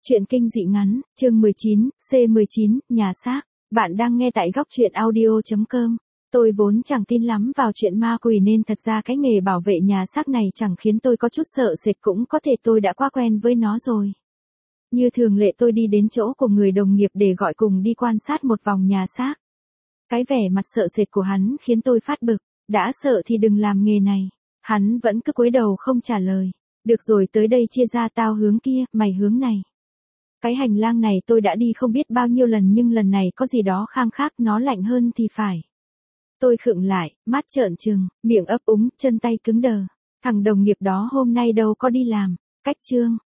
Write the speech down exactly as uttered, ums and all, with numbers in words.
Truyện kinh dị ngắn, chương mười chín, C mười chín, nhà xác. Bạn đang nghe tại góc truyện audio chấm com. Tôi vốn chẳng tin lắm vào chuyện ma quỷ nên thật ra cái nghề bảo vệ nhà xác này chẳng khiến tôi có chút sợ sệt, cũng có thể tôi đã quá quen với nó rồi. Như thường lệ tôi đi đến chỗ của người đồng nghiệp để gọi cùng đi quan sát một vòng nhà xác. Cái vẻ mặt sợ sệt của hắn khiến tôi phát bực, đã sợ thì đừng làm nghề này. Hắn vẫn cứ cúi đầu không trả lời. Được rồi, tới đây chia ra, tao hướng kia, mày hướng này. Cái hành lang này tôi đã đi không biết bao nhiêu lần nhưng lần này có gì đó khang khác, nó lạnh hơn thì phải. Tôi khựng lại, mắt trợn trừng, miệng ấp úng, chân tay cứng đờ. Thằng đồng nghiệp đó hôm nay đâu có đi làm. Cách chương,